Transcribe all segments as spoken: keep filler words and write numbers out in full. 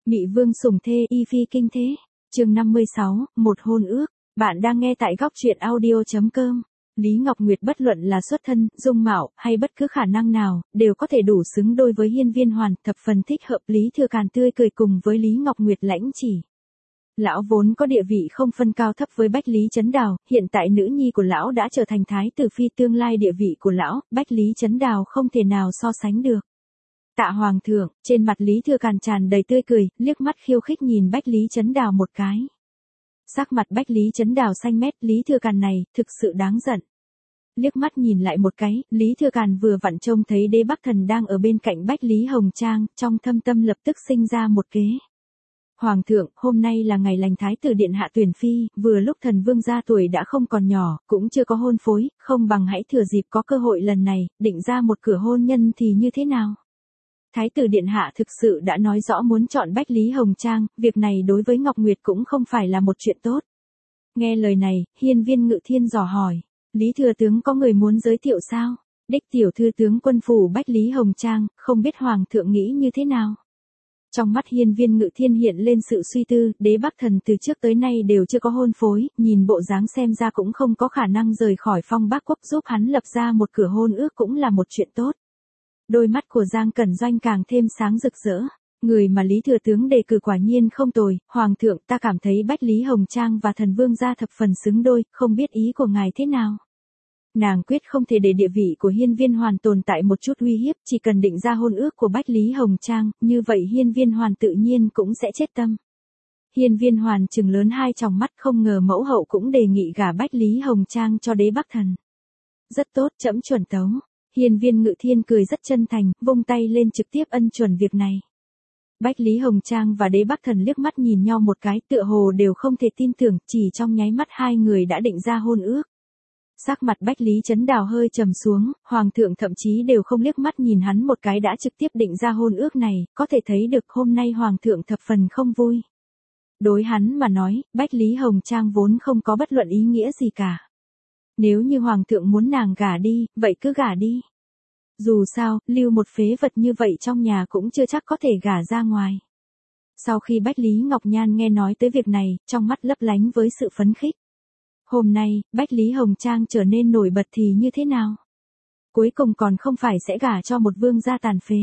Mị vương sủng thê y phi kinh thế. Chương năm mươi sáu, một hôn ước. Bạn đang nghe tại góc truyện audio chấm com. Lý Ngọc Nguyệt bất luận là xuất thân, dung mạo hay bất cứ khả năng nào, đều có thể đủ xứng đôi với Hiên Viên Hoàn, thập phần thích hợp Lý Thừa Càn tươi cười cùng với Lý Ngọc Nguyệt lãnh chỉ. Lão vốn có địa vị không phân cao thấp với Bách Lý Chấn Đào, hiện tại nữ nhi của lão đã trở thành thái tử phi, tương lai địa vị của lão, Bách Lý Chấn Đào không thể nào so sánh được. Tạ Hoàng thượng, trên mặt Lý Thừa Càn tràn đầy tươi cười, liếc mắt khiêu khích nhìn Bách Lý Chấn Đào một cái. Sắc mặt Bách Lý Chấn Đào xanh mét, Lý Thừa Càn này, thực sự đáng giận. Liếc mắt nhìn lại một cái, Lý Thừa Càn vừa vặn trông thấy Đế Bắc Thần đang ở bên cạnh Bách Lý Hồng Trang, trong thâm tâm lập tức sinh ra một kế. Hoàng thượng, hôm nay là ngày lành thái tử điện hạ tuyển phi, vừa lúc thần vương gia tuổi đã không còn nhỏ, cũng chưa có hôn phối, không bằng hãy thừa dịp có cơ hội lần này, định ra một cửa hôn nhân thì như thế nào? Thái tử điện hạ thực sự đã nói rõ muốn chọn Bách Lý Hồng Trang, việc này đối với Ngọc Nguyệt cũng không phải là một chuyện tốt. Nghe lời này, Hiên Viên Ngự Thiên dò hỏi, Lý thừa tướng có người muốn giới thiệu sao? Đích tiểu thư tướng quân phủ Bách Lý Hồng Trang, không biết hoàng thượng nghĩ như thế nào? Trong mắt Hiên Viên Ngự Thiên hiện lên sự suy tư, Đế Bắc Thần từ trước tới nay đều chưa có hôn phối, nhìn bộ dáng xem ra cũng không có khả năng rời khỏi Phong Bắc Quốc, giúp hắn lập ra một cửa hôn ước cũng là một chuyện tốt. Đôi mắt của Giang Cẩn Doanh càng thêm sáng rực rỡ. Người mà Lý thừa tướng đề cử quả nhiên không tồi, hoàng thượng, ta cảm thấy Bách Lý Hồng Trang và thần vương gia thập phần xứng đôi, không biết ý của ngài thế nào? Nàng quyết không thể để địa vị của Hiên Viên Hoàn tồn tại một chút uy hiếp, chỉ cần định ra hôn ước của Bách Lý Hồng Trang, như vậy Hiên Viên Hoàn tự nhiên cũng sẽ chết tâm. Hiên Viên Hoàn trừng lớn hai tròng mắt, không ngờ mẫu hậu cũng đề nghị gả Bách Lý Hồng Trang cho Đế Bắc Thần. Rất tốt, trẫm chuẩn tấu. Hiên Viên Ngự Thiên cười rất chân thành, vung tay lên trực tiếp ân chuẩn việc này. Bách Lý Hồng Trang và Đế Bắc Thần liếc mắt nhìn nhau một cái, tựa hồ đều không thể tin tưởng, chỉ trong nháy mắt hai người đã định ra hôn ước. Sắc mặt Bách Lý Chấn Đào hơi trầm xuống, hoàng thượng thậm chí đều không liếc mắt nhìn hắn một cái đã trực tiếp định ra hôn ước này, có thể thấy được hôm nay hoàng thượng thập phần không vui. Đối hắn mà nói, Bách Lý Hồng Trang vốn không có bất luận ý nghĩa gì cả. Nếu như hoàng thượng muốn nàng gả đi, vậy cứ gả đi. Dù sao, lưu một phế vật như vậy trong nhà cũng chưa chắc có thể gả ra ngoài. Sau khi Bách Lý Ngọc Nhan nghe nói tới việc này, trong mắt lấp lánh với sự phấn khích. Hôm nay, Bách Lý Hồng Trang trở nên nổi bật thì như thế nào? Cuối cùng còn không phải sẽ gả cho một vương gia tàn phế.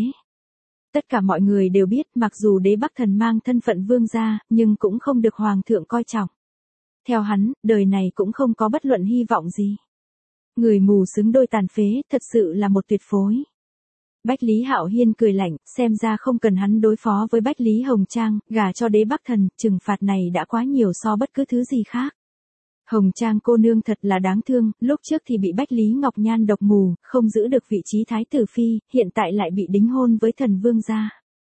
Tất cả mọi người đều biết, mặc dù Đế Bắc Thần mang thân phận vương gia, nhưng cũng không được hoàng thượng coi trọng. Theo hắn, đời này cũng không có bất luận hy vọng gì. Người mù xứng đôi tàn phế, thật sự là một tuyệt phối. Bách Lý Hạo Hiên cười lạnh, xem ra không cần hắn đối phó với Bách Lý Hồng Trang, gả cho Đế Bắc Thần, trừng phạt này đã quá nhiều so bất cứ thứ gì khác. Hồng Trang cô nương thật là đáng thương, lúc trước thì bị Bách Lý Ngọc Nhan độc mù, không giữ được vị trí thái tử phi, hiện tại lại bị đính hôn với thần vương gia.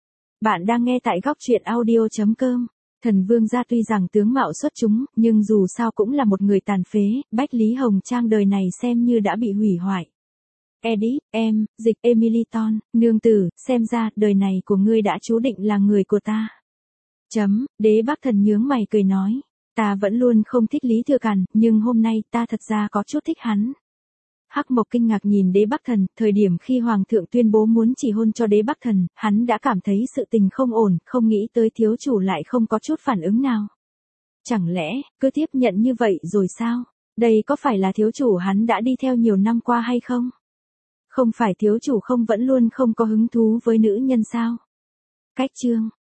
Bạn đang nghe tại góc truyện audio chấm com. Thần vương gia tuy rằng tướng mạo xuất chúng, nhưng dù sao cũng là một người tàn phế, Bách Lý Hồng Trang đời này xem như đã bị hủy hoại. Edit, em, dịch Emily Ton, nương tử, xem ra, đời này của ngươi đã chú định là người của ta. Chấm, Đế Bắc Thần nhướng mày cười nói, ta vẫn luôn không thích Lý Thừa Càn, nhưng hôm nay ta thật ra có chút thích hắn. Hắc Mộc kinh ngạc nhìn Đế Bắc Thần, thời điểm khi Hoàng thượng tuyên bố muốn chỉ hôn cho Đế Bắc Thần, hắn đã cảm thấy sự tình không ổn, không nghĩ tới thiếu chủ lại không có chút phản ứng nào. Chẳng lẽ, cứ tiếp nhận như vậy rồi sao? Đây có phải là thiếu chủ hắn đã đi theo nhiều năm qua hay không? Không phải thiếu chủ không vẫn luôn không có hứng thú với nữ nhân sao? Cách chương.